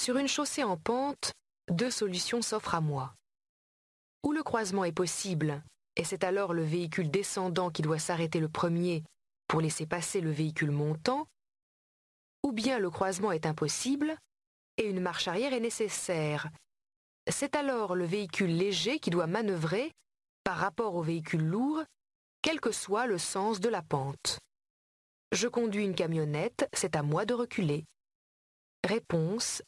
Sur une chaussée en pente, deux solutions s'offrent à moi. Ou le croisement est possible, et c'est alors le véhicule descendant qui doit s'arrêter le premier pour laisser passer le véhicule montant, ou bien le croisement est impossible et une marche arrière est nécessaire. C'est alors le véhicule léger qui doit manœuvrer par rapport au véhicule lourd, quel que soit le sens de la pente. Je conduis une camionnette, c'est à moi de reculer. Réponse